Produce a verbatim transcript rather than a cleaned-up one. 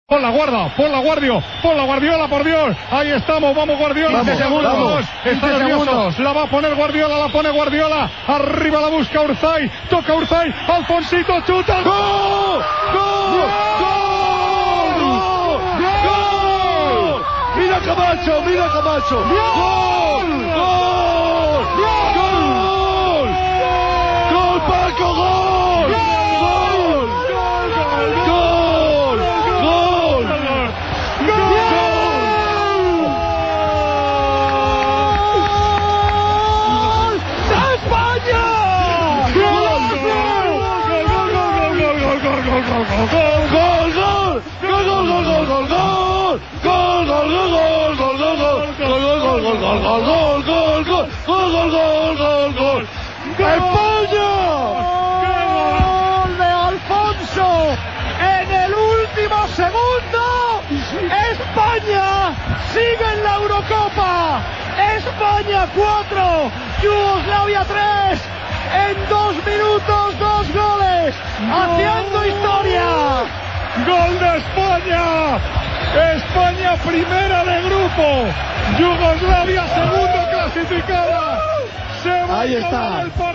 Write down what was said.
Pon la guarda, pon la guardia, pon la Guardiola, por Dios. Ahí estamos, vamos Guardiola. quince segundos, vamos. Está nervioso. Segundos. La va a poner Guardiola, la pone Guardiola. Arriba la busca Urzay, toca Urzay, Alfonsito, chuta. ¡Gol! ¡Gol! ¡Gol! ¡Gol! ¡Mira Camacho, mira Camacho! ¡Gol! ¡Gol! ¡Gol! ¡Gol, Paco, gol! ¡Gol! ¡Gol! ¡España! ¡Gol de Alfonso! En el último segundo, España sigue en la Eurocopa. España cuatro, Yugoslavia tres. En dos minutos, dos goles, haciendo historia. ¡Gol de España! España primera de grupo, Yugoslavia segunda clasificada. Se va Ahí a está. el